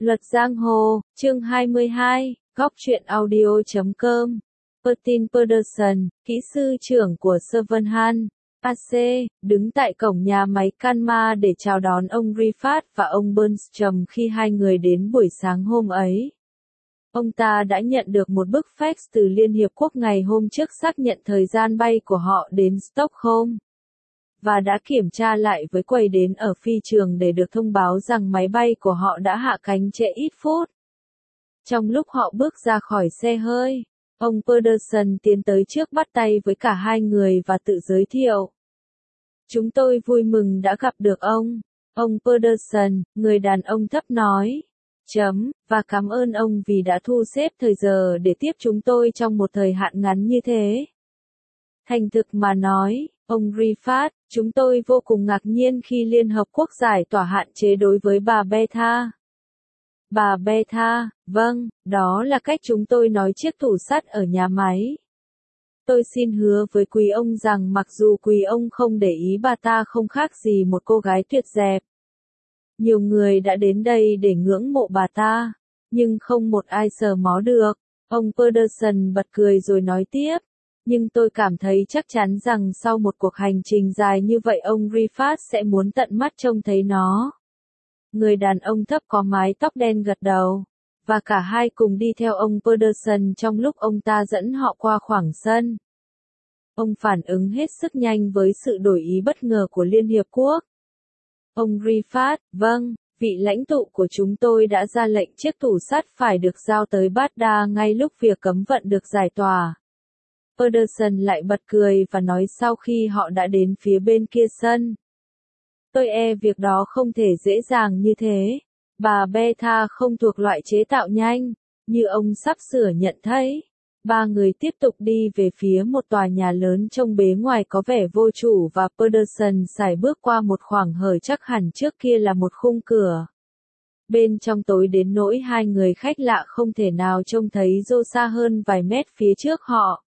Luật Giang Hồ, chương 22, góc truyện audio.com. Martin Pedersen, kỹ sư trưởng của Sevenhan, AC, đứng tại cổng nhà máy Canma để chào đón ông Rifaat và ông Bernstrom khi hai người đến buổi sáng hôm ấy. Ông ta đã nhận được một bức fax từ Liên Hiệp Quốc ngày hôm trước xác nhận thời gian bay của họ đến Stockholm, và đã kiểm tra lại với quầy đến ở phi trường để được thông báo rằng máy bay của họ đã hạ cánh trễ ít phút. Trong lúc họ bước ra khỏi xe hơi, ông Pedersen tiến tới trước bắt tay với cả hai người và tự giới thiệu. Chúng tôi vui mừng đã gặp được ông Pedersen, người đàn ông thấp nói. Và cảm ơn ông vì đã thu xếp thời giờ để tiếp chúng tôi trong một thời hạn ngắn như thế. Thành thực mà nói, ông Rifaat, chúng tôi vô cùng ngạc nhiên khi Liên Hợp Quốc giải tỏa hạn chế đối với bà Beta. Bà Beta, vâng, đó là cách chúng tôi nói chiếc tủ sắt ở nhà máy. Tôi xin hứa với quý ông rằng mặc dù quý ông không để ý bà ta không khác gì một cô gái tuyệt đẹp. Nhiều người đã đến đây để ngưỡng mộ bà ta, nhưng không một ai sờ mó được. Ông Pedersen bật cười rồi nói tiếp. Nhưng tôi cảm thấy chắc chắn rằng sau một cuộc hành trình dài như vậy ông Rifaat sẽ muốn tận mắt trông thấy nó. Người đàn ông thấp có mái tóc đen gật đầu, và cả hai cùng đi theo ông Pedersen trong lúc ông ta dẫn họ qua khoảng sân. Ông phản ứng hết sức nhanh với sự đổi ý bất ngờ của Liên Hiệp Quốc. Ông Rifaat, vâng, vị lãnh tụ của chúng tôi đã ra lệnh chiếc tủ sắt phải được giao tới Baghdad ngay lúc việc cấm vận được giải tỏa. Pedersen lại bật cười và nói sau khi họ đã đến phía bên kia sân. Tôi việc đó không thể dễ dàng như thế. Bà Beta không thuộc loại chế tạo nhanh, như ông sắp sửa nhận thấy. Ba người tiếp tục đi về phía một tòa nhà lớn trông bề ngoài có vẻ vô chủ và Pedersen sải bước qua một khoảng hở chắc hẳn trước kia là một khung cửa. Bên trong tối đến nỗi hai người khách lạ không thể nào trông thấy Joe xa hơn vài mét phía trước họ.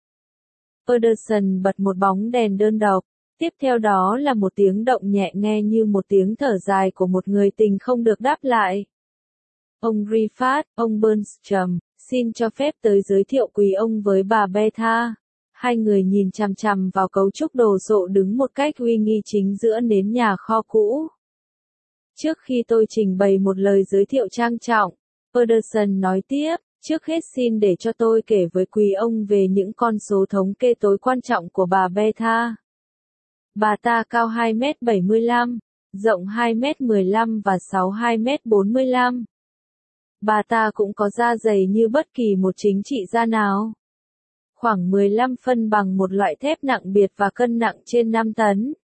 Pedersen bật một bóng đèn đơn độc, tiếp theo đó là một tiếng động nhẹ nghe như một tiếng thở dài của một người tình không được đáp lại. Ông Rifaat, ông Bernstrom, xin cho phép tới giới thiệu quý ông với bà Beta. Hai người nhìn chằm chằm vào cấu trúc đồ sộ đứng một cách uy nghi chính giữa nến nhà kho cũ. Trước khi tôi trình bày một lời giới thiệu trang trọng, Pedersen nói tiếp. Trước hết xin để cho tôi kể với quý ông về những con số thống kê tối quan trọng của bà Beta. Bà ta cao 2m75, rộng 2m15 và 2m45. Bà ta cũng có da dày như bất kỳ một chính trị gia nào. Khoảng 15 phân bằng một loại thép nặng biệt và cân nặng trên 5 tấn.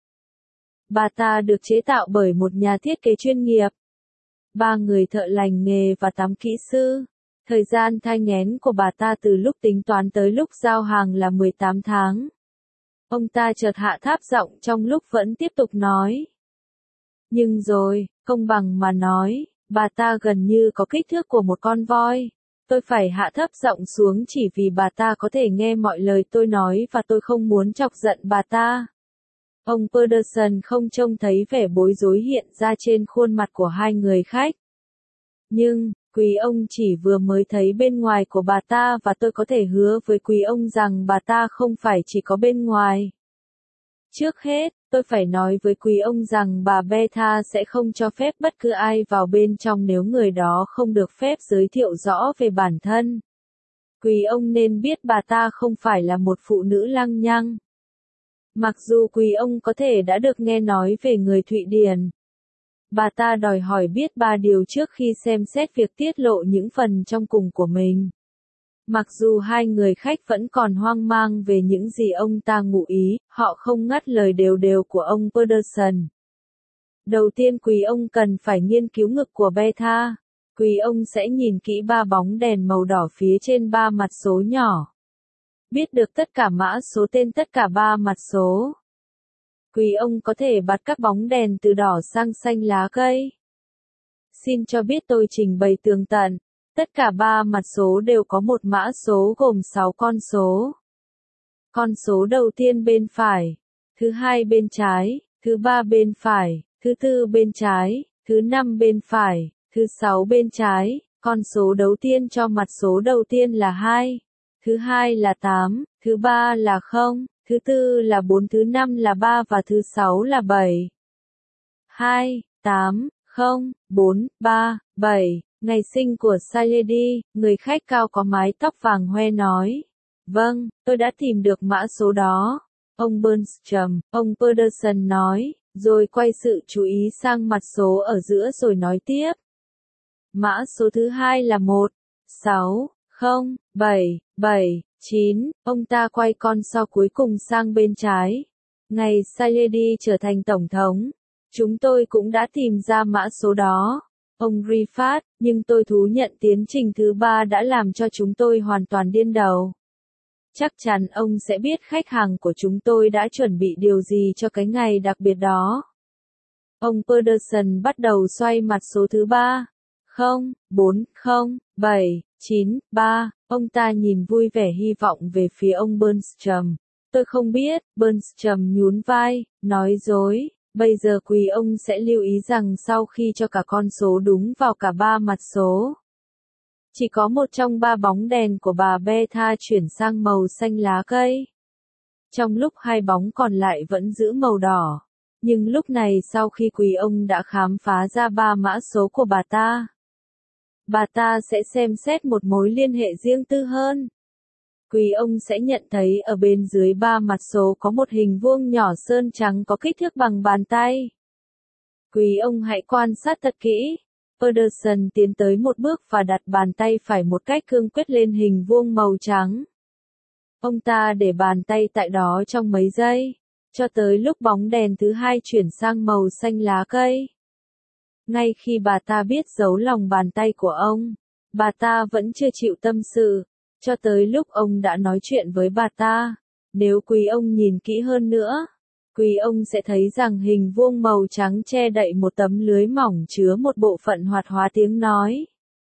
Bà ta được chế tạo bởi một nhà thiết kế chuyên nghiệp. 3 người thợ lành nghề và 8 kỹ sư. Thời gian thai nghén của bà ta từ lúc tính toán tới lúc giao hàng là 18 tháng. Ông ta chợt hạ thấp giọng trong lúc vẫn tiếp tục nói. Nhưng rồi, công bằng mà nói, bà ta gần như có kích thước của một con voi. Tôi phải hạ thấp giọng xuống chỉ vì bà ta có thể nghe mọi lời tôi nói và tôi không muốn chọc giận bà ta. Ông Pedersen không trông thấy vẻ bối rối hiện ra trên khuôn mặt của hai người khách. Nhưng, quý ông chỉ vừa mới thấy bên ngoài của bà ta và tôi có thể hứa với quý ông rằng bà ta không phải chỉ có bên ngoài. Trước hết, tôi phải nói với quý ông rằng bà Beta sẽ không cho phép bất cứ ai vào bên trong nếu người đó không được phép giới thiệu rõ về bản thân. Quý ông nên biết bà ta không phải là một phụ nữ lăng nhăng. Mặc dù quý ông có thể đã được nghe nói về người Thụy Điển. Bà ta đòi hỏi biết 3 điều trước khi xem xét việc tiết lộ những phần trong cùng của mình. Mặc dù hai người khách vẫn còn hoang mang về những gì ông ta ngụ ý, họ không ngắt lời đều của ông Pedersen. Đầu tiên quý ông cần phải nghiên cứu ngực của Beta. Quý ông sẽ nhìn kỹ 3 bóng đèn màu đỏ phía trên 3 mặt số nhỏ. Biết được tất cả mã số tên tất cả 3 mặt số. Quý ông có thể bật các bóng đèn từ đỏ sang xanh lá cây. Xin cho biết tôi trình bày tường tận. Tất cả 3 mặt số đều có một mã số gồm 6 con số. Con số đầu tiên bên phải, thứ hai bên trái, thứ ba bên phải, thứ tư bên trái, thứ năm bên phải, Thứ 6 bên trái, con số đầu tiên cho mặt số đầu tiên là 2. Thứ hai là 8, thứ ba là 0, thứ tư là 4, thứ năm là 3 và thứ 6 là 7. 2, 8, 0, 4, 3, 7. Ngày sinh của Sayedi, người khách cao có mái tóc vàng hoe nói. Vâng, tôi đã tìm được mã số đó. Ông Bernstrom, ông Pedersen nói, rồi quay sự chú ý sang mặt số ở giữa rồi nói tiếp. Mã số thứ hai là 1, 6, 0, 7, 7, 9. Ông ta quay con số cuối cùng sang bên trái. Ngày Sayedi trở thành tổng thống, chúng tôi cũng đã tìm ra mã số đó. Ông Rifat, nhưng tôi thú nhận tiến trình thứ ba đã làm cho chúng tôi hoàn toàn điên đầu. Chắc chắn ông sẽ biết khách hàng của chúng tôi đã chuẩn bị điều gì cho cái ngày đặc biệt đó. Ông Pedersen bắt đầu xoay mặt số thứ 3. 0, 4, 0, 7, 9, 3. Ông ta nhìn vui vẻ hy vọng về phía ông Bernstrom. Tôi không biết, Bernstrom nhún vai, nói dối. Bây giờ quý ông sẽ lưu ý rằng sau khi cho cả con số đúng vào cả ba mặt số, chỉ có một trong ba bóng đèn của bà Beta chuyển sang màu xanh lá cây. Trong lúc hai bóng còn lại vẫn giữ màu đỏ. Nhưng lúc này sau khi quý ông đã khám phá ra ba mã số của bà ta sẽ xem xét một mối liên hệ riêng tư hơn. Quý ông sẽ nhận thấy ở bên dưới ba mặt số có một hình vuông nhỏ sơn trắng có kích thước bằng bàn tay. Quý ông hãy quan sát thật kỹ. Pedersen tiến tới một bước và đặt bàn tay phải một cách cương quyết lên hình vuông màu trắng. Ông ta để bàn tay tại đó trong mấy giây, cho tới lúc bóng đèn thứ hai chuyển sang màu xanh lá cây. Ngay khi bà ta biết giấu lòng bàn tay của ông, bà ta vẫn chưa chịu tâm sự, cho tới lúc ông đã nói chuyện với bà ta. Nếu quý ông nhìn kỹ hơn nữa, quý ông sẽ thấy rằng hình vuông màu trắng che đậy một tấm lưới mỏng chứa một bộ phận hoạt hóa tiếng nói.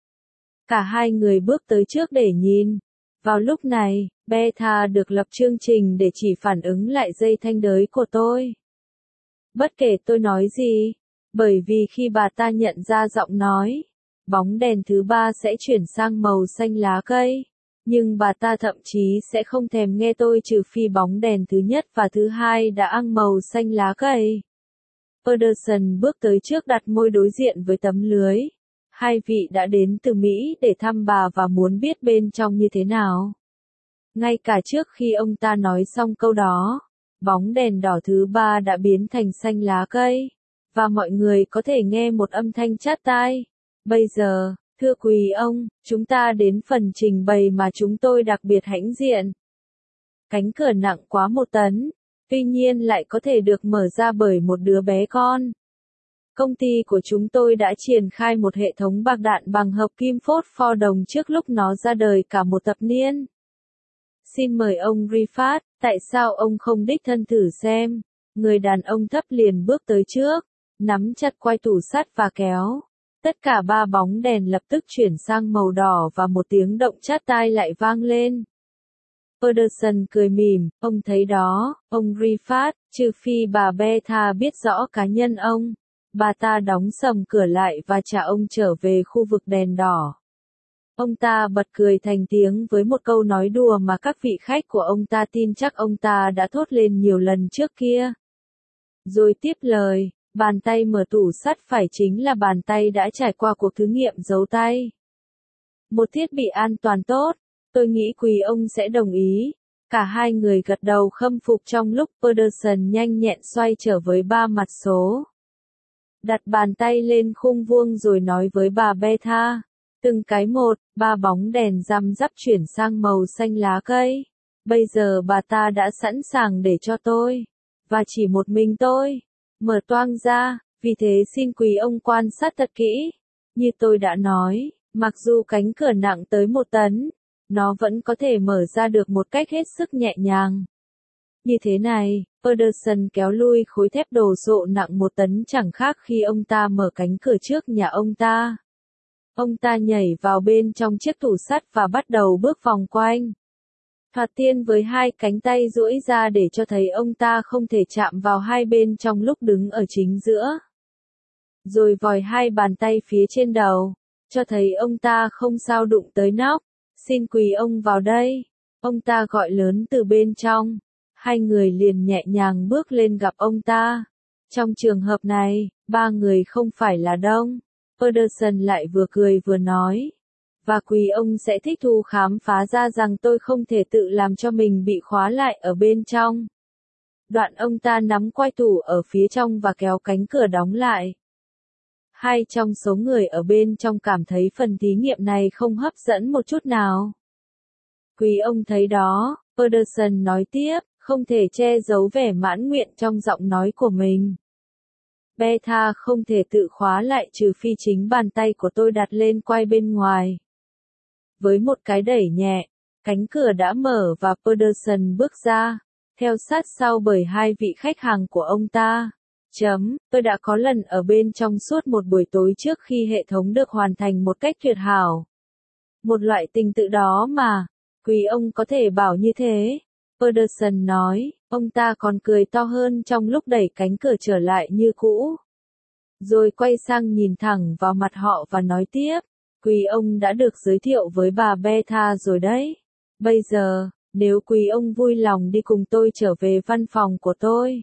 Cả hai người bước tới trước để nhìn. Vào lúc này, Beta được lập chương trình để chỉ phản ứng lại dây thanh đới của tôi. Bất kể tôi nói gì, bởi vì khi bà ta nhận ra giọng nói, bóng đèn thứ ba sẽ chuyển sang màu xanh lá cây. Nhưng bà ta thậm chí sẽ không thèm nghe tôi trừ phi bóng đèn thứ nhất và thứ hai đã ăn màu xanh lá cây. Pedersen bước tới trước đặt môi đối diện với tấm lưới. Hai vị đã đến từ Mỹ để thăm bà và muốn biết bên trong như thế nào. Ngay cả trước khi ông ta nói xong câu đó, bóng đèn đỏ thứ ba đã biến thành xanh lá cây, và mọi người có thể nghe một âm thanh chát tai. Bây giờ, thưa quý ông, chúng ta đến phần trình bày mà chúng tôi đặc biệt hãnh diện. Cánh cửa nặng quá 1 tấn, tuy nhiên lại có thể được mở ra bởi một đứa bé con. Công ty của chúng tôi đã triển khai một hệ thống bạc đạn bằng hợp kim phốt pho đồng trước lúc nó ra đời cả một thập niên. Xin mời ông Rifat, tại sao ông không đích thân thử xem? Người đàn ông thấp liền bước tới trước, nắm chặt quai tủ sắt và kéo. Tất cả ba bóng đèn lập tức chuyển sang màu đỏ và một tiếng động chát tai lại vang lên. Pedersen cười mỉm, ông thấy đó, ông Rifat, trừ phi bà Beta biết rõ cá nhân ông. Bà ta đóng sầm cửa lại và trả ông trở về khu vực đèn đỏ. Ông ta bật cười thành tiếng với một câu nói đùa mà các vị khách của ông ta tin chắc ông ta đã thốt lên nhiều lần trước kia. Rồi tiếp lời, bàn tay mở tủ sắt phải chính là bàn tay đã trải qua cuộc thử nghiệm giấu tay. Một thiết bị an toàn tốt, tôi nghĩ quý ông sẽ đồng ý. Cả hai người gật đầu khâm phục trong lúc Pedersen nhanh nhẹn xoay trở với ba mặt số. Đặt bàn tay lên khung vuông rồi nói với bà Beta. Từng cái một, ba bóng đèn răm rắp chuyển sang màu xanh lá cây. Bây giờ bà ta đã sẵn sàng để cho tôi, và chỉ một mình tôi, mở toang ra, vì thế xin quý ông quan sát thật kỹ. Như tôi đã nói, mặc dù cánh cửa nặng tới 1 tấn, nó vẫn có thể mở ra được một cách hết sức nhẹ nhàng. Như thế này, Pedersen kéo lui khối thép đồ sộ nặng 1 tấn chẳng khác khi ông ta mở cánh cửa trước nhà ông ta. Ông ta nhảy vào bên trong chiếc tủ sắt và bắt đầu bước vòng quanh. Thoạt tiên với hai cánh tay duỗi ra để cho thấy ông ta không thể chạm vào hai bên trong lúc đứng ở chính giữa. rồi vòi hai bàn tay phía trên đầu, cho thấy ông ta không sao đụng tới nóc. Xin quý ông vào đây. Ông ta gọi lớn từ bên trong. Hai người liền nhẹ nhàng bước lên gặp ông ta. Trong trường hợp này, ba người không phải là đông. Pedersen lại vừa cười vừa nói. Và quý ông sẽ thích thú khám phá ra rằng tôi không thể tự làm cho mình bị khóa lại ở bên trong. Đoạn ông ta nắm quai tủ ở phía trong và kéo cánh cửa đóng lại. Hai trong số người ở bên trong cảm thấy phần thí nghiệm này không hấp dẫn một chút nào. Quý ông thấy đó, Pedersen nói tiếp, không thể che giấu vẻ mãn nguyện trong giọng nói của mình. Beta không thể tự khóa lại trừ phi chính bàn tay của tôi đặt lên quai bên ngoài. Với một cái đẩy nhẹ, cánh cửa đã mở và Pedersen bước ra, theo sát sau bởi hai vị khách hàng của ông ta. Tôi đã có lần ở bên trong suốt một buổi tối trước khi hệ thống được hoàn thành một cách tuyệt hảo. Một loại tình tự đó mà, quý ông có thể bảo như thế. Pedersen nói, ông ta còn cười to hơn trong lúc đẩy cánh cửa trở lại như cũ. Rồi quay sang nhìn thẳng vào mặt họ và nói tiếp, quý ông đã được giới thiệu với bà Beta rồi đấy. Bây giờ, nếu quý ông vui lòng đi cùng tôi trở về văn phòng của tôi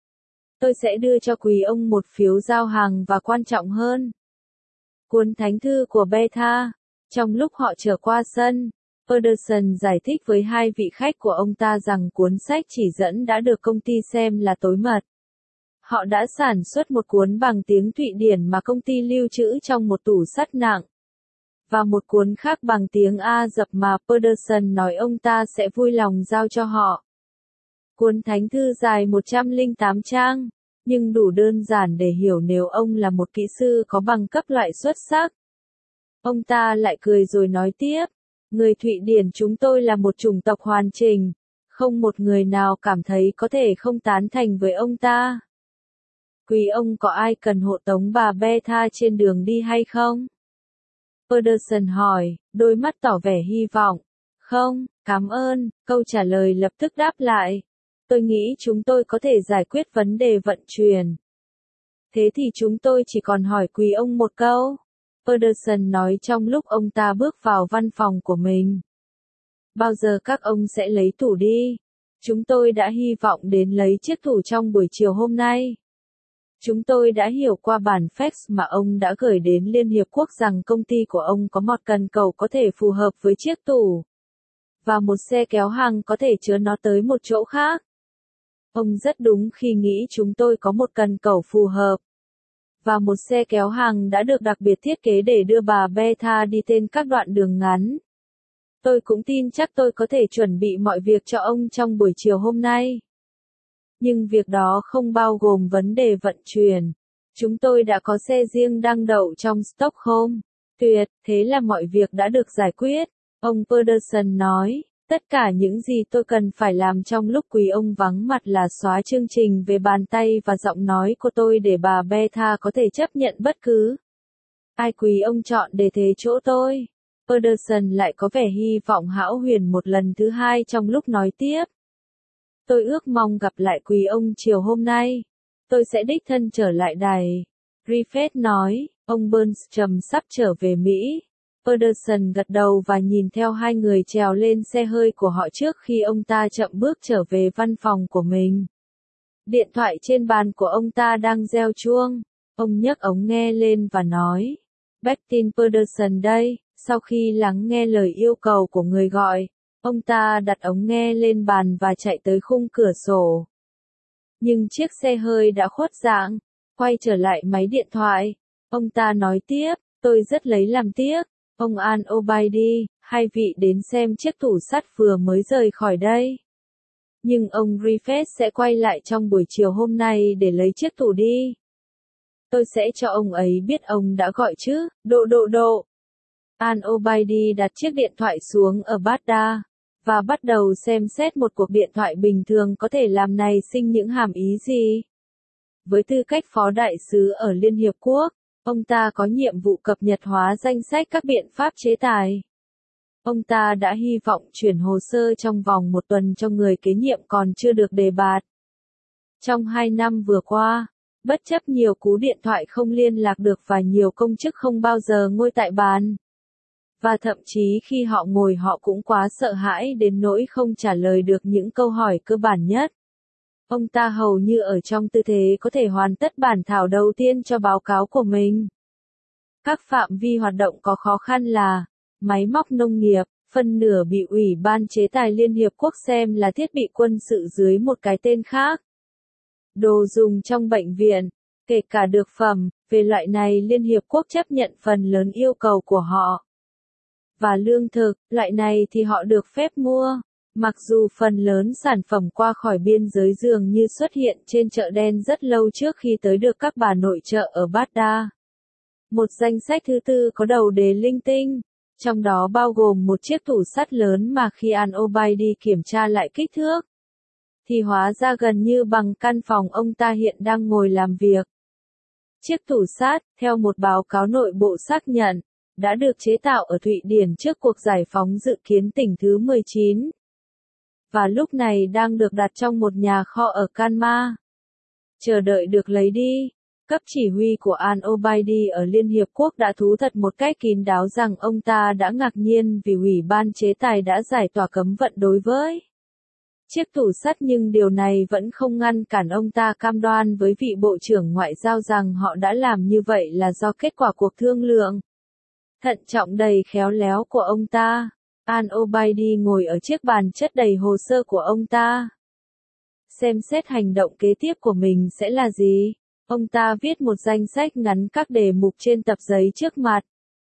sẽ đưa cho quý ông một phiếu giao hàng và quan trọng hơn, cuốn thánh thư của Beta. Trong lúc họ trở qua sân, Pedersen giải thích với hai vị khách của ông ta rằng cuốn sách chỉ dẫn đã được công ty xem là tối mật. Họ đã sản xuất một cuốn bằng tiếng Thụy Điển mà công ty lưu trữ trong một tủ sắt nặng, và một cuốn khác bằng tiếng Ả Rập mà Pedersen nói ông ta sẽ vui lòng giao cho họ. Cuốn thánh thư dài 108 trang, nhưng đủ đơn giản để hiểu nếu ông là một kỹ sư có bằng cấp loại xuất sắc. Ông ta lại cười rồi nói tiếp, người Thụy Điển chúng tôi là một chủng tộc hoàn chỉnh, không một người nào cảm thấy có thể không tán thành với ông ta. Quý ông có ai cần hộ tống bà Beta trên đường đi hay không? Pedersen hỏi, đôi mắt tỏ vẻ hy vọng. Không, cảm ơn, câu trả lời lập tức đáp lại. Tôi nghĩ chúng tôi có thể giải quyết vấn đề vận chuyển. Thế thì chúng tôi chỉ còn hỏi quý ông một câu. Pedersen nói trong lúc ông ta bước vào văn phòng của mình. Bao giờ các ông sẽ lấy tủ đi? Chúng tôi đã hy vọng đến lấy chiếc tủ trong buổi chiều hôm nay. Chúng tôi đã hiểu qua bản fax mà ông đã gửi đến Liên Hiệp Quốc rằng công ty của ông có một cần cầu có thể phù hợp với chiếc tủ. Và một xe kéo hàng có thể chứa nó tới một chỗ khác. Ông rất đúng khi nghĩ chúng tôi có một cần cầu phù hợp. Và một xe kéo hàng đã được đặc biệt thiết kế để đưa bà Beta đi trên các đoạn đường ngắn. Tôi cũng tin chắc tôi có thể chuẩn bị mọi việc cho ông trong buổi chiều hôm nay. Nhưng việc đó không bao gồm vấn đề vận chuyển. Chúng tôi đã có xe riêng đang đậu trong Stockholm. Tuyệt, thế là mọi việc đã được giải quyết. Ông Pedersen nói, tất cả những gì tôi cần phải làm trong lúc quý ông vắng mặt là xóa chương trình về bàn tay và giọng nói của tôi để bà Beta có thể chấp nhận bất cứ ai quý ông chọn để thế chỗ tôi. Pedersen lại có vẻ hy vọng hão huyền một lần thứ hai trong lúc nói tiếp. Tôi ước mong gặp lại quý ông chiều hôm nay. Tôi sẽ đích thân trở lại đài. Griffith nói, ông Burnstrom sắp trở về Mỹ. Pedersen gật đầu và nhìn theo hai người trèo lên xe hơi của họ trước khi ông ta chậm bước trở về văn phòng của mình. Điện thoại trên bàn của ông ta đang reo chuông. Ông nhấc ống nghe lên và nói, Bertin Pedersen đây. Sau khi lắng nghe lời yêu cầu của người gọi, ông ta đặt ống nghe lên bàn và chạy tới khung cửa sổ. Nhưng chiếc xe hơi đã khuất dạng. Quay trở lại máy điện thoại, ông ta nói tiếp, tôi rất lấy làm tiếc. Ông Al-Obaidi, hai vị đến xem chiếc tủ sắt vừa mới rời khỏi đây. Nhưng ông Griffith sẽ quay lại trong buổi chiều hôm nay để lấy chiếc tủ đi. Tôi sẽ cho ông ấy biết ông đã gọi chứ, độ. Al-Obaidi đặt chiếc điện thoại xuống ở Baghdad, và bắt đầu xem xét một cuộc điện thoại bình thường có thể làm nảy sinh những hàm ý gì. Với tư cách phó đại sứ ở Liên Hiệp Quốc, ông ta có nhiệm vụ cập nhật hóa danh sách các biện pháp chế tài. Ông ta đã hy vọng chuyển hồ sơ trong vòng một tuần cho người kế nhiệm còn chưa được đề bạt. Trong 2 năm vừa qua, Bất chấp nhiều cú điện thoại không liên lạc được và nhiều công chức không bao giờ ngồi tại bàn. Và thậm chí khi họ ngồi họ cũng quá sợ hãi đến nỗi không trả lời được những câu hỏi cơ bản nhất. Ông ta hầu như ở trong tư thế có thể hoàn tất bản thảo đầu tiên cho báo cáo của mình. Các phạm vi hoạt động có khó khăn là máy móc nông nghiệp, phân nửa bị Ủy ban chế tài Liên Hiệp Quốc xem là thiết bị quân sự dưới một cái tên khác. Đồ dùng trong bệnh viện, kể cả dược phẩm, về loại này Liên Hiệp Quốc chấp nhận phần lớn yêu cầu của họ. Và lương thực, loại này thì họ được phép mua. Mặc dù phần lớn sản phẩm qua khỏi biên giới dường như xuất hiện trên chợ đen rất lâu trước khi tới được các bà nội trợ ở Baghdad. Một danh sách thứ tư có đầu đề linh tinh, trong đó bao gồm một chiếc tủ sắt lớn mà khi Al-Obaidi kiểm tra lại kích thước, thì hóa ra gần như bằng căn phòng ông ta hiện đang ngồi làm việc. Chiếc tủ sắt, theo một báo cáo nội bộ xác nhận, đã được chế tạo ở Thụy Điển trước cuộc giải phóng dự kiến tỉnh thứ 19. Và lúc này đang được đặt trong một nhà kho ở Kanma. Chờ đợi được lấy đi. Cấp chỉ huy của Al-Obaidi ở Liên Hiệp Quốc đã thú thật một cách kín đáo rằng ông ta đã ngạc nhiên vì Ủy ban chế tài đã giải tỏa cấm vận đối với chiếc tủ sắt, nhưng điều này vẫn không ngăn cản ông ta cam đoan với vị Bộ trưởng Ngoại giao rằng họ đã làm như vậy là do kết quả cuộc thương lượng thận trọng đầy khéo léo của ông ta. Al-Obaidi ngồi ở chiếc bàn chất đầy hồ sơ của ông ta. Xem xét hành động kế tiếp của mình sẽ là gì? Ông ta viết một danh sách ngắn các đề mục trên tập giấy trước mặt.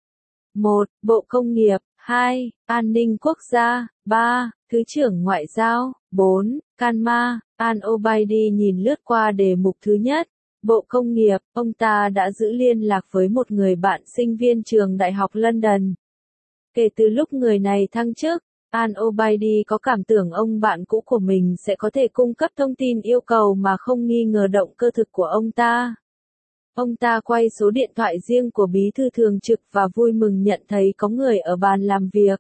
1. Bộ Công nghiệp. 2. An ninh quốc gia. 3. Thứ trưởng Ngoại giao. 4. Kanma. Al-Obaidi nhìn lướt qua đề mục thứ nhất. Bộ Công nghiệp, ông ta đã giữ liên lạc với một người bạn sinh viên trường Đại học London. Kể từ lúc người này thăng chức, Al-Obaidi có cảm tưởng ông bạn cũ của mình sẽ có thể cung cấp thông tin yêu cầu mà không nghi ngờ động cơ thực của ông ta. Ông ta quay số điện thoại riêng của bí thư thường trực và vui mừng nhận thấy có người ở bàn làm việc.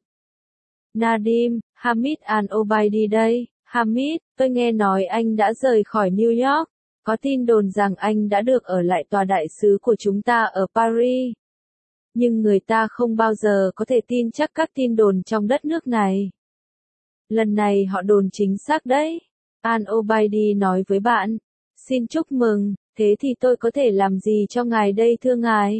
Nadim, Hamid Al-Obaidi đây. Hamid, tôi nghe nói anh đã rời khỏi New York. Có tin đồn rằng anh đã được ở lại tòa đại sứ của chúng ta ở Paris. Nhưng người ta không bao giờ có thể tin chắc các tin đồn trong đất nước này. Lần này họ đồn chính xác đấy. Al-Obaidi nói với bạn. Xin chúc mừng, thế thì tôi có thể làm gì cho ngài đây thưa ngài?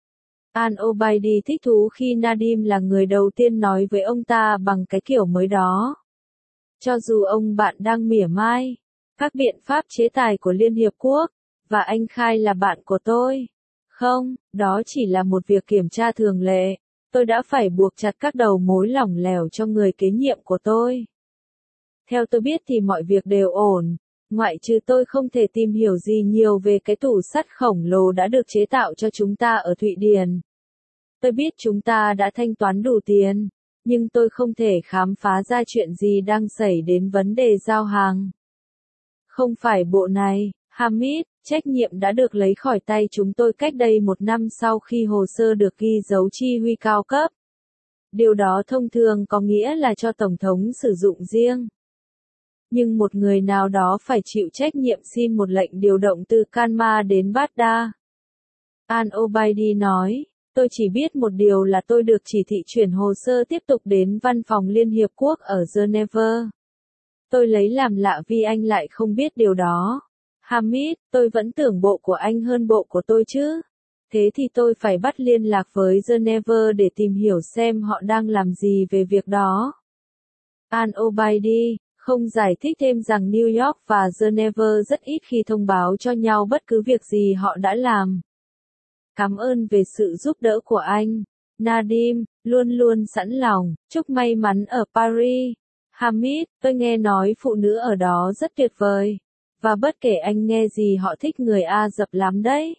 Al-Obaidi thích thú khi Nadim là người đầu tiên nói với ông ta bằng cái kiểu mới đó. Cho dù ông bạn đang mỉa mai các biện pháp chế tài của Liên Hiệp Quốc, và anh khai là bạn của tôi. Không, đó chỉ là một việc kiểm tra thường lệ. Tôi đã phải buộc chặt các đầu mối lỏng lẻo cho người kế nhiệm của tôi. Theo tôi biết thì mọi việc đều ổn, ngoại trừ tôi không thể tìm hiểu gì nhiều về cái tủ sắt khổng lồ đã được chế tạo cho chúng ta ở Thụy Điển. Tôi biết chúng ta đã thanh toán đủ tiền, nhưng tôi không thể khám phá ra chuyện gì đang xảy đến vấn đề giao hàng. Không phải bộ này, Hamid, trách nhiệm đã được lấy khỏi tay chúng tôi cách đây 1 năm sau khi hồ sơ được ghi dấu chi huy cao cấp. Điều đó thông thường có nghĩa là cho Tổng thống sử dụng riêng. Nhưng một người nào đó phải chịu trách nhiệm xin một lệnh điều động từ Kanma đến Baghdad. Al-Obaidi nói, tôi chỉ biết một điều là tôi được chỉ thị chuyển hồ sơ tiếp tục đến văn phòng Liên Hiệp Quốc ở Geneva. Tôi lấy làm lạ vì anh lại không biết điều đó. Hamid, tôi vẫn tưởng bộ của anh hơn bộ của tôi chứ. Thế thì tôi phải bắt liên lạc với Geneva để tìm hiểu xem họ đang làm gì về việc đó. Al-Obaidi không giải thích thêm rằng New York và Geneva rất ít khi thông báo cho nhau bất cứ việc gì họ đã làm. Cảm ơn về sự giúp đỡ của anh. Nadim, luôn luôn sẵn lòng, chúc may mắn ở Paris. Hamid, tôi nghe nói phụ nữ ở đó rất tuyệt vời. Và bất kể anh nghe gì họ thích người Ả Rập lắm đấy.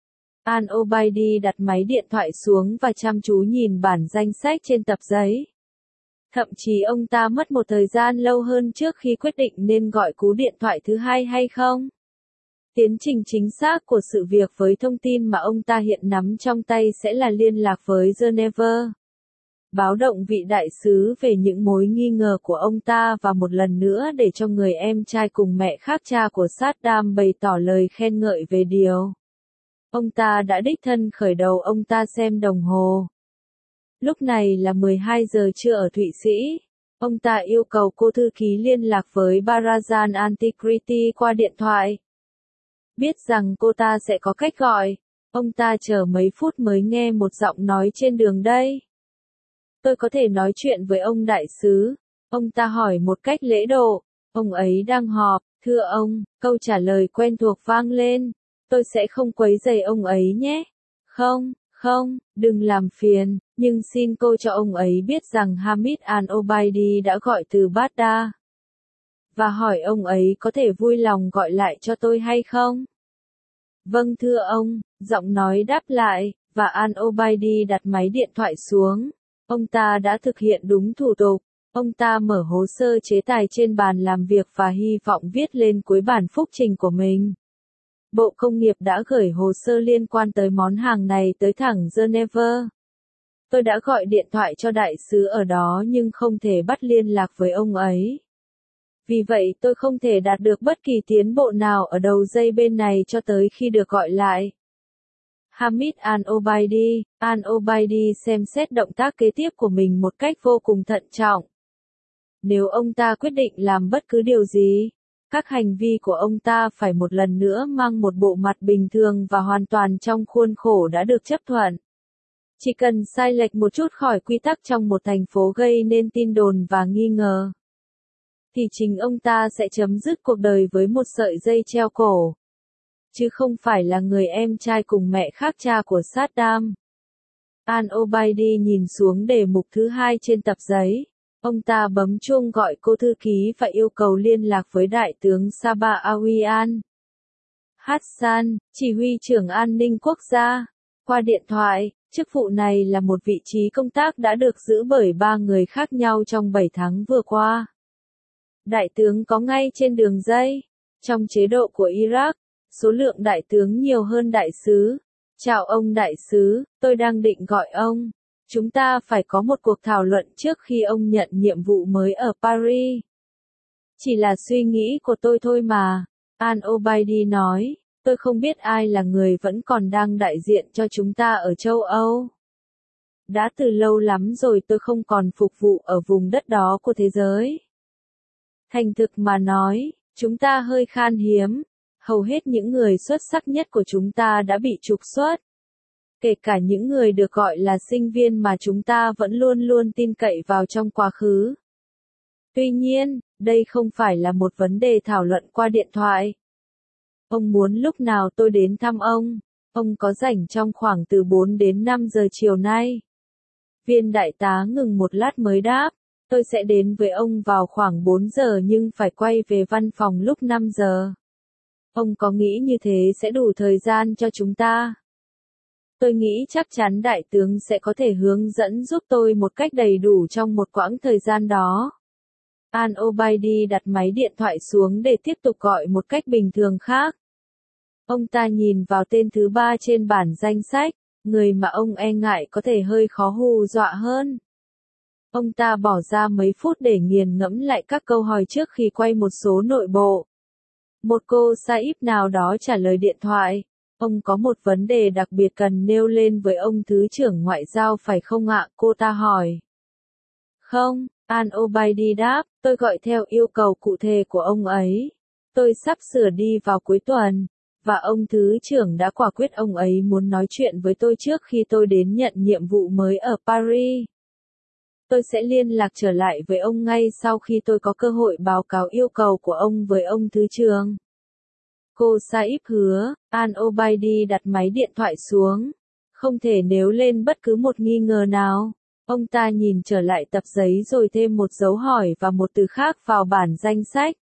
Al-Obaidi đặt máy điện thoại xuống và chăm chú nhìn bản danh sách trên tập giấy. Thậm chí ông ta mất một thời gian lâu hơn trước khi quyết định nên gọi cú điện thoại thứ hai hay không. Tiến trình chính xác của sự việc với thông tin mà ông ta hiện nắm trong tay sẽ là liên lạc với Geneva. báo động vị đại sứ về những mối nghi ngờ của ông ta và một lần nữa để cho người em trai cùng mẹ khác cha của Saddam bày tỏ lời khen ngợi về điều. Ông ta đã đích thân khởi đầu ông ta xem đồng hồ. Lúc này là 12 giờ trưa ở Thụy Sĩ. Ông ta yêu cầu cô thư ký liên lạc với Barazan Antikriti qua điện thoại. Biết rằng cô ta sẽ có cách gọi, ông ta chờ mấy phút mới nghe một giọng nói trên đường đây. Tôi có thể nói chuyện với ông đại sứ. Ông ta hỏi một cách lễ độ. Ông ấy đang họp, thưa ông, câu trả lời quen thuộc vang lên. Tôi sẽ không quấy rầy ông ấy nhé. Không, đừng làm phiền, nhưng xin cô cho ông ấy biết rằng Hamid al-Obaidi đã gọi từ Baghdad. Và hỏi ông ấy có thể vui lòng gọi lại cho tôi hay không? Vâng thưa ông, giọng nói đáp lại, và al-Obaidi đặt máy điện thoại xuống. Ông ta đã thực hiện đúng thủ tục. Ông ta mở hồ sơ chế tài trên bàn làm việc và hy vọng viết lên cuối bản phúc trình của mình. Bộ Công nghiệp đã gửi hồ sơ liên quan tới món hàng này tới thẳng Geneva. Tôi đã gọi điện thoại cho đại sứ ở đó nhưng không thể bắt liên lạc với ông ấy. Vì vậy tôi không thể đạt được bất kỳ tiến bộ nào ở đầu dây bên này cho tới khi được gọi lại. Hamid al-Obaidi xem xét động tác kế tiếp của mình một cách vô cùng thận trọng. Nếu ông ta quyết định làm bất cứ điều gì, các hành vi của ông ta phải một lần nữa mang một bộ mặt bình thường và hoàn toàn trong khuôn khổ đã được chấp thuận. Chỉ cần sai lệch một chút khỏi quy tắc trong một thành phố gây nên tin đồn và nghi ngờ, thì chính ông ta sẽ chấm dứt cuộc đời với một sợi dây treo cổ. Chứ không phải là người em trai cùng mẹ khác cha của Saddam. Al-Obaidi nhìn xuống đề mục thứ 2 trên tập giấy. Ông ta bấm chuông gọi cô thư ký và yêu cầu liên lạc với Đại tướng Sabah Awian Hassan, chỉ huy trưởng an ninh quốc gia. Qua điện thoại, chức vụ này là một vị trí công tác đã được giữ bởi 3 người khác nhau trong 7 tháng vừa qua. Đại tướng có ngay trên đường dây. Trong chế độ của Iraq, số lượng đại tướng nhiều hơn đại sứ. Chào ông đại sứ, tôi đang định gọi ông. Chúng ta phải có một cuộc thảo luận trước khi ông nhận nhiệm vụ mới ở Paris. Chỉ là suy nghĩ của tôi thôi mà. Al-Obaidi nói, tôi không biết ai là người vẫn còn đang đại diện cho chúng ta ở châu Âu. Đã từ lâu lắm rồi tôi không còn phục vụ ở vùng đất đó của thế giới. Thành thực mà nói, chúng ta hơi khan hiếm. Hầu hết những người xuất sắc nhất của chúng ta đã bị trục xuất. Kể cả những người được gọi là sinh viên mà chúng ta vẫn luôn luôn tin cậy vào trong quá khứ. Tuy nhiên, đây không phải là một vấn đề thảo luận qua điện thoại. Ông muốn lúc nào tôi đến thăm ông? Ông có rảnh trong khoảng từ 4 đến 5 giờ chiều nay? Viên đại tá ngừng một lát mới đáp. Tôi sẽ đến với ông vào khoảng 4 giờ nhưng phải quay về văn phòng lúc 5 giờ. Ông có nghĩ như thế sẽ đủ thời gian cho chúng ta? Tôi nghĩ chắc chắn đại tướng sẽ có thể hướng dẫn giúp tôi một cách đầy đủ trong một quãng thời gian đó. Al-Obaidi đặt máy điện thoại xuống để tiếp tục gọi một cách bình thường khác. Ông ta nhìn vào tên thứ 3 trên bản danh sách, người mà ông e ngại có thể hơi khó hù dọa hơn. Ông ta bỏ ra mấy phút để nghiền ngẫm lại các câu hỏi trước khi quay một số nội bộ. Một cô Saib nào đó trả lời điện thoại. Ông có một vấn đề đặc biệt cần nêu lên với ông Thứ trưởng Ngoại giao phải không ạ? Cô ta hỏi. Không, Al-Obaidi đáp, tôi gọi theo yêu cầu cụ thể của ông ấy. Tôi sắp sửa đi vào cuối tuần, và ông Thứ trưởng đã quả quyết ông ấy muốn nói chuyện với tôi trước khi tôi đến nhận nhiệm vụ mới ở Paris. Tôi sẽ liên lạc trở lại với ông ngay sau khi tôi có cơ hội báo cáo yêu cầu của ông với ông Thứ trưởng. Cô Saib hứa. Al-Obaidi đặt máy điện thoại xuống. Không thể nếu lên bất cứ một nghi ngờ nào. Ông ta nhìn trở lại tập giấy rồi thêm một dấu hỏi và một từ khác vào bản danh sách.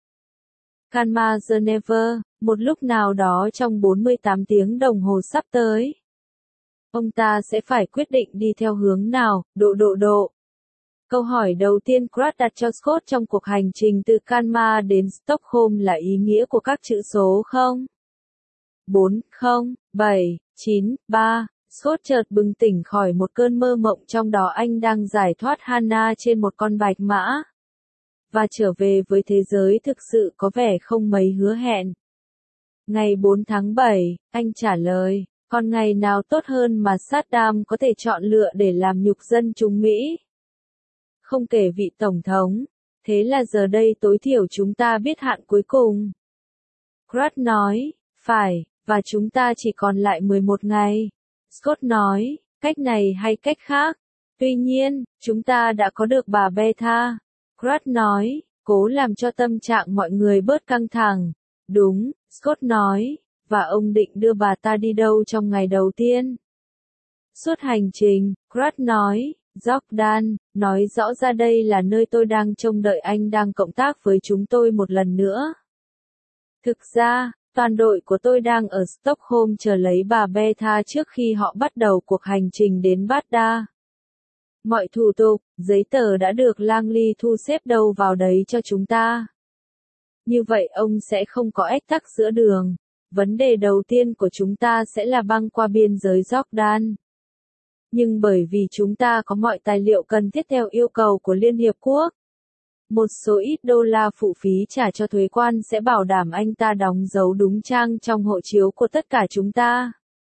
Calma Geneva, một lúc nào đó trong 48 tiếng đồng hồ sắp tới. Ông ta sẽ phải quyết định đi theo hướng nào, độ. Câu hỏi đầu tiên Pratt đặt cho Scott trong cuộc hành trình từ Calma đến Stockholm là ý nghĩa của các chữ số 0, 4, 0, 7, 9, 3. Scott chợt bừng tỉnh khỏi một cơn mơ mộng trong đó anh đang giải thoát Hannah trên một con bạch mã. Và trở về với thế giới thực sự có vẻ không mấy hứa hẹn. Ngày 4 tháng 7, anh trả lời, còn ngày nào tốt hơn mà Saddam có thể chọn lựa để làm nhục dân chúng Mỹ? Không kể vị Tổng thống, thế là giờ đây tối thiểu chúng ta biết hạn cuối cùng. Pratt nói, phải, và chúng ta chỉ còn lại 11 ngày. Scott nói, cách này hay cách khác. Tuy nhiên, chúng ta đã có được bà Beta. Pratt nói, cố làm cho tâm trạng mọi người bớt căng thẳng. Đúng, Scott nói, và ông định đưa bà ta đi đâu trong ngày đầu tiên? Suốt hành trình, Pratt nói, Jordan, nói rõ ra đây là nơi tôi đang trông đợi anh đang cộng tác với chúng tôi một lần nữa. Thực ra, toàn đội của tôi đang ở Stockholm chờ lấy bà Beta trước khi họ bắt đầu cuộc hành trình đến Baghdad. Mọi thủ tục, giấy tờ đã được Langley thu xếp đâu vào đấy cho chúng ta. Như vậy ông sẽ không có ách tắc giữa đường. Vấn đề đầu tiên của chúng ta sẽ là băng qua biên giới Jordan. Nhưng bởi vì chúng ta có mọi tài liệu cần thiết theo yêu cầu của Liên Hiệp Quốc, một số ít đô la phụ phí trả cho thuế quan sẽ bảo đảm anh ta đóng dấu đúng trang trong hộ chiếu của tất cả chúng ta.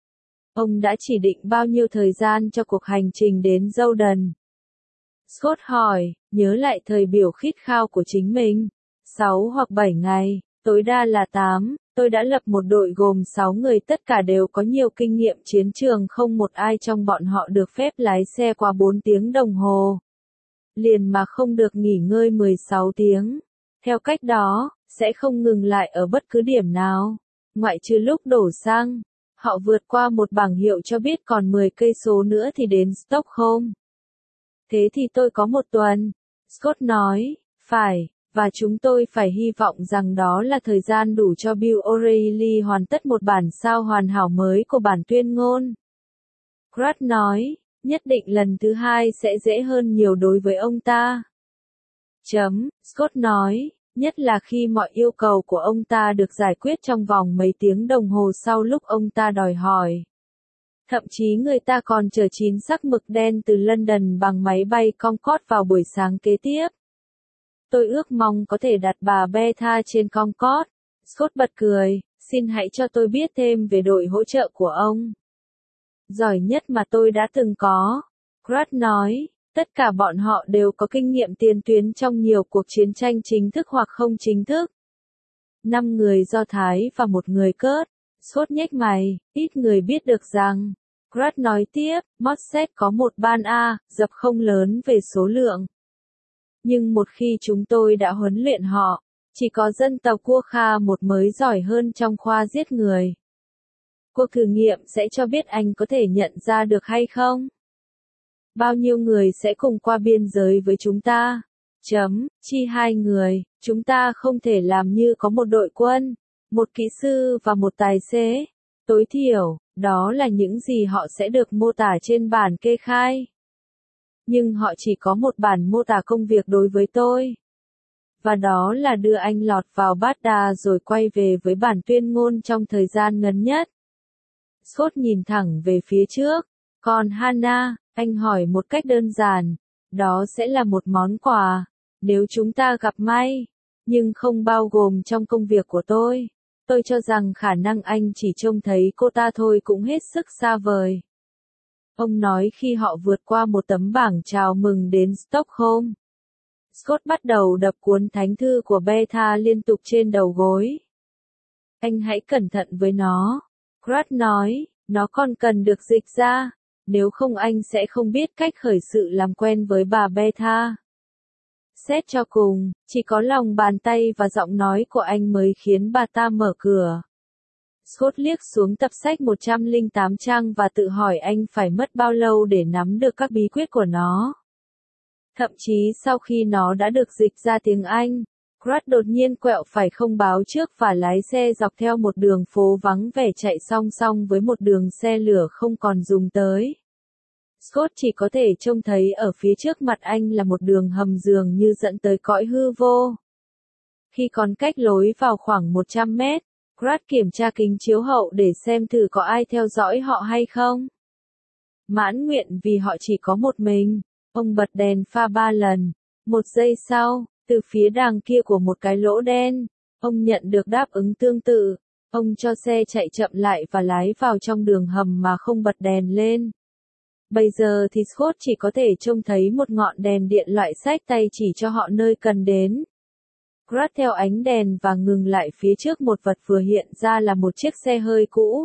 Ông đã chỉ định bao nhiêu thời gian cho cuộc hành trình đến Jordan? Scott hỏi, nhớ lại thời biểu khít khao của chính mình. 6 hoặc 7 ngày, tối đa là 8. Tôi đã lập một đội gồm 6 người, tất cả đều có nhiều kinh nghiệm chiến trường, không một ai trong bọn họ được phép lái xe qua 4 tiếng đồng hồ. Liền mà không được nghỉ ngơi 16 tiếng. Theo cách đó, sẽ không ngừng lại ở bất cứ điểm nào, ngoại trừ lúc đổ xăng. Họ vượt qua một bảng hiệu cho biết còn 10 cây số nữa thì đến Stockholm. Thế thì tôi có một tuần. Scott nói, phải, và chúng tôi phải hy vọng rằng đó là thời gian đủ cho Bill O'Reilly hoàn tất một bản sao hoàn hảo mới của bản tuyên ngôn. Pratt nói, nhất định lần thứ hai sẽ dễ hơn nhiều đối với ông ta. Scott nói, nhất là khi mọi yêu cầu của ông ta được giải quyết trong vòng mấy tiếng đồng hồ sau lúc ông ta đòi hỏi. Thậm chí người ta còn chở 9 sắc mực đen từ London bằng máy bay Concorde vào buổi sáng kế tiếp. Tôi ước mong có thể đặt bà Beta trên Concorde. Scott bật cười, xin hãy cho tôi biết thêm về đội hỗ trợ của ông. Giỏi nhất mà tôi đã từng có. Pratt nói, tất cả bọn họ đều có kinh nghiệm tiền tuyến trong nhiều cuộc chiến tranh chính thức hoặc không chính thức. 5 người Do Thái và 1 người Kurd. Scott nhếch mày, ít người biết được rằng. Pratt nói tiếp, Mossad có một ban A, dập không lớn về số lượng. Nhưng một khi chúng tôi đã huấn luyện họ, chỉ có dân tộc Gurkha một mới giỏi hơn trong khoa giết người. Cuộc thử nghiệm sẽ cho biết anh có thể nhận ra được hay không? Bao nhiêu người sẽ cùng qua biên giới với chúng ta? Chi 2 người, chúng ta không thể làm như có một đội quân, một kỹ sư và một tài xế. Tối thiểu, đó là những gì họ sẽ được mô tả trên bản kê khai. Nhưng họ chỉ có một bản mô tả công việc đối với tôi. Và đó là đưa anh lọt vào Baghdad rồi quay về với bản tuyên ngôn trong thời gian ngắn nhất. Scott nhìn thẳng về phía trước. Còn Hannah, anh hỏi một cách đơn giản. Đó sẽ là một món quà, nếu chúng ta gặp may. Nhưng không bao gồm trong công việc của tôi. Tôi cho rằng khả năng anh chỉ trông thấy cô ta thôi cũng hết sức xa vời. Ông nói khi họ vượt qua một tấm bảng chào mừng đến Stockholm. Scott bắt đầu đập cuốn thánh thư của Beta liên tục trên đầu gối. Anh hãy cẩn thận với nó. Pratt nói, nó còn cần được dịch ra. Nếu không anh sẽ không biết cách khởi sự làm quen với bà Beta. Xét cho cùng, chỉ có lòng bàn tay và giọng nói của anh mới khiến bà ta mở cửa. Scott liếc xuống tập sách 108 trang và tự hỏi anh phải mất bao lâu để nắm được các bí quyết của nó. Thậm chí sau khi nó đã được dịch ra tiếng Anh, Pratt đột nhiên quẹo phải không báo trước và lái xe dọc theo một đường phố vắng vẻ chạy song song với một đường xe lửa không còn dùng tới. Scott chỉ có thể trông thấy ở phía trước mặt anh là một đường hầm dường như dẫn tới cõi hư vô. Khi còn cách lối vào khoảng 100 mét, Pratt kiểm tra kính chiếu hậu để xem thử có ai theo dõi họ hay không. Mãn nguyện vì họ chỉ có một mình. Ông bật đèn pha 3 lần. 1 giây sau, từ phía đằng kia của một cái lỗ đen, ông nhận được đáp ứng tương tự. Ông cho xe chạy chậm lại và lái vào trong đường hầm mà không bật đèn lên. Bây giờ thì Scott chỉ có thể trông thấy một ngọn đèn điện loại xách tay chỉ cho họ nơi cần đến. Grant theo ánh đèn và ngừng lại phía trước một vật vừa hiện ra là một chiếc xe hơi cũ.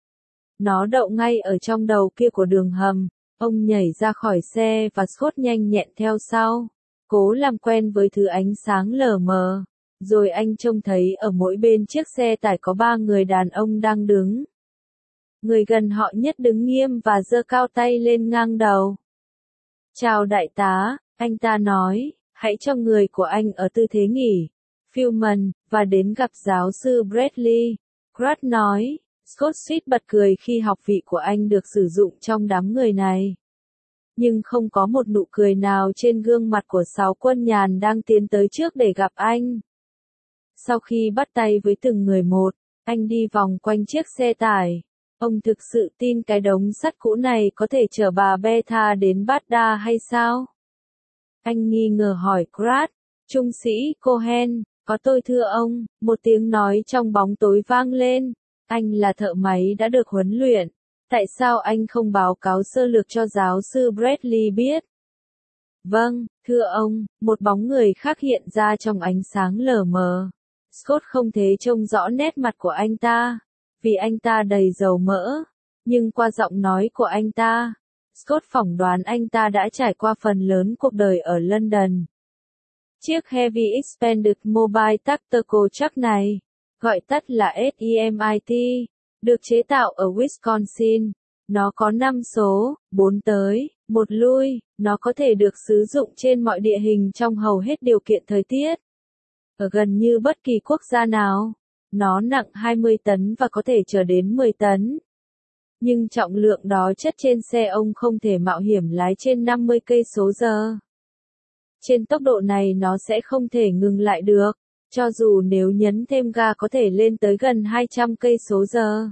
Nó đậu ngay ở trong đầu kia của đường hầm. Ông nhảy ra khỏi xe và Scott nhanh nhẹn theo sau, cố làm quen với thứ ánh sáng lờ mờ. Rồi anh trông thấy ở mỗi bên chiếc xe tải có 3 người đàn ông đang đứng. Người gần họ nhất đứng nghiêm và giơ cao tay lên ngang đầu. Chào đại tá, anh ta nói, hãy cho người của anh ở tư thế nghỉ. Philman, và đến gặp giáo sư Bradley. Grant nói. Scott suýt bật cười khi học vị của anh được sử dụng trong đám người này. Nhưng không có một nụ cười nào trên gương mặt của 6 quân nhàn đang tiến tới trước để gặp anh. Sau khi bắt tay với từng người một, anh đi vòng quanh chiếc xe tải. Ông thực sự tin cái đống sắt cũ này có thể chở bà Beta đến Baghdad hay sao? Anh nghi ngờ hỏi Grant. Trung sĩ Cohen, có tôi thưa ông, một tiếng nói trong bóng tối vang lên. Anh là thợ máy đã được huấn luyện. Tại sao anh không báo cáo sơ lược cho giáo sư Bradley biết? Vâng, thưa ông, một bóng người khác hiện ra trong ánh sáng lờ mờ. Scott không thể trông rõ nét mặt của anh ta, vì anh ta đầy dầu mỡ. Nhưng qua giọng nói của anh ta, Scott phỏng đoán anh ta đã trải qua phần lớn cuộc đời ở London. Chiếc Heavy Expanded Mobile Tactical Truck này, gọi tắt là SEMIT, được chế tạo ở Wisconsin. Nó có 5 số, 4 tới, 1 lui, nó có thể được sử dụng trên mọi địa hình trong hầu hết điều kiện thời tiết. Ở gần như bất kỳ quốc gia nào, nó nặng 20 tấn và có thể chở đến 10 tấn. Nhưng trọng lượng đó chất trên xe ông không thể mạo hiểm lái trên 50 cây số giờ. Trên tốc độ này nó sẽ không thể ngừng lại được, cho dù nếu nhấn thêm ga có thể lên tới gần 200 cây số giờ.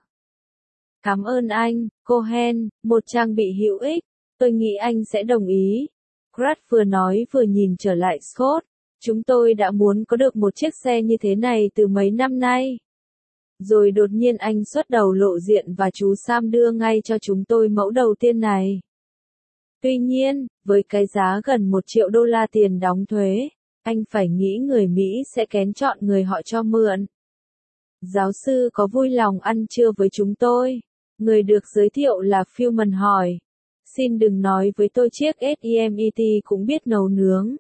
Cảm ơn anh, Cohen, một trang bị hữu ích, tôi nghĩ anh sẽ đồng ý. Grant vừa nói vừa nhìn trở lại Scott. Chúng tôi đã muốn có được một chiếc xe như thế này từ mấy năm nay. Rồi đột nhiên anh xuất đầu lộ diện và chú Sam đưa ngay cho chúng tôi mẫu đầu tiên này. Tuy nhiên, với cái giá gần 1 triệu đô la tiền đóng thuế, anh phải nghĩ người Mỹ sẽ kén chọn người họ cho mượn. Giáo sư có vui lòng ăn trưa với chúng tôi? Người được giới thiệu là Philman hỏi. Xin đừng nói với tôi chiếc SEMIT cũng biết nấu nướng.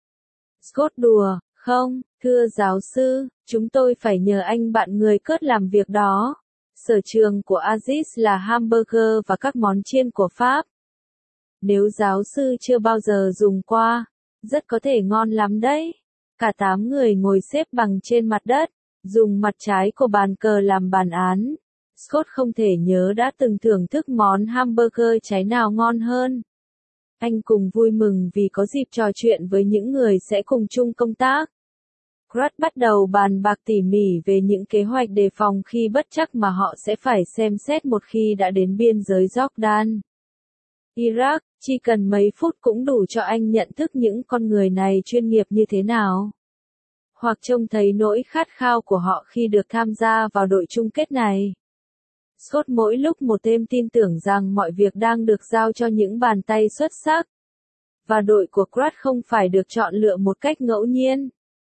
Scott đùa, không, thưa giáo sư, chúng tôi phải nhờ anh bạn người Curt làm việc đó. Sở trường của Aziz là hamburger và các món chiên của Pháp. Nếu giáo sư chưa bao giờ dùng qua, rất có thể ngon lắm đấy. Cả 8 người ngồi xếp bằng trên mặt đất, dùng mặt trái của bàn cờ làm bàn án. Scott không thể nhớ đã từng thưởng thức món hamburger cháy nào ngon hơn. Anh cùng vui mừng vì có dịp trò chuyện với những người sẽ cùng chung công tác. Grant bắt đầu bàn bạc tỉ mỉ về những kế hoạch đề phòng khi bất trắc mà họ sẽ phải xem xét một khi đã đến biên giới Jordan. Iraq, chỉ cần mấy phút cũng đủ cho anh nhận thức những con người này chuyên nghiệp như thế nào. Hoặc trông thấy nỗi khát khao của họ khi được tham gia vào đội chung kết này. Scott mỗi lúc một thêm tin tưởng rằng mọi việc đang được giao cho những bàn tay xuất sắc. Và đội của Grant không phải được chọn lựa một cách ngẫu nhiên.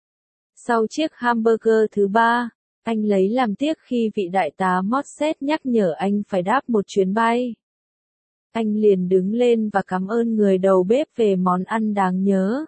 Sau chiếc hamburger thứ 3, anh lấy làm tiếc khi vị đại tá Morset nhắc nhở anh phải đáp một chuyến bay. Anh liền đứng lên và cảm ơn người đầu bếp về món ăn đáng nhớ.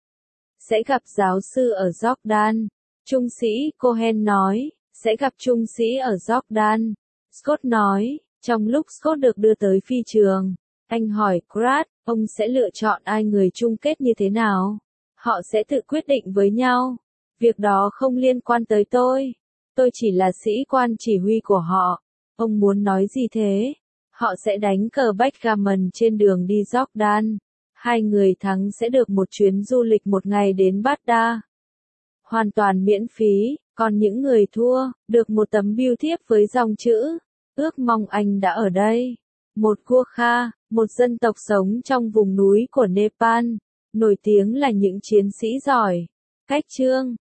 Sẽ gặp giáo sư ở Jordan. Trung sĩ Cohen nói, sẽ gặp trung sĩ ở Jordan. Scott nói, trong lúc Scott được đưa tới phi trường, anh hỏi Grant, ông sẽ lựa chọn ai người chung kết như thế nào? Họ sẽ tự quyết định với nhau. Việc đó không liên quan tới tôi. Tôi chỉ là sĩ quan chỉ huy của họ. Ông muốn nói gì thế? Họ sẽ đánh cờ backgammon trên đường đi Jordan. 2 người thắng sẽ được một chuyến du lịch 1 ngày đến Baghdad. Hoàn toàn miễn phí, còn những người thua, được một tấm bưu thiếp với dòng chữ, ước mong anh đã ở đây. Một cua kha, một dân tộc sống trong vùng núi của Nepal, nổi tiếng là những chiến sĩ giỏi. Cách chương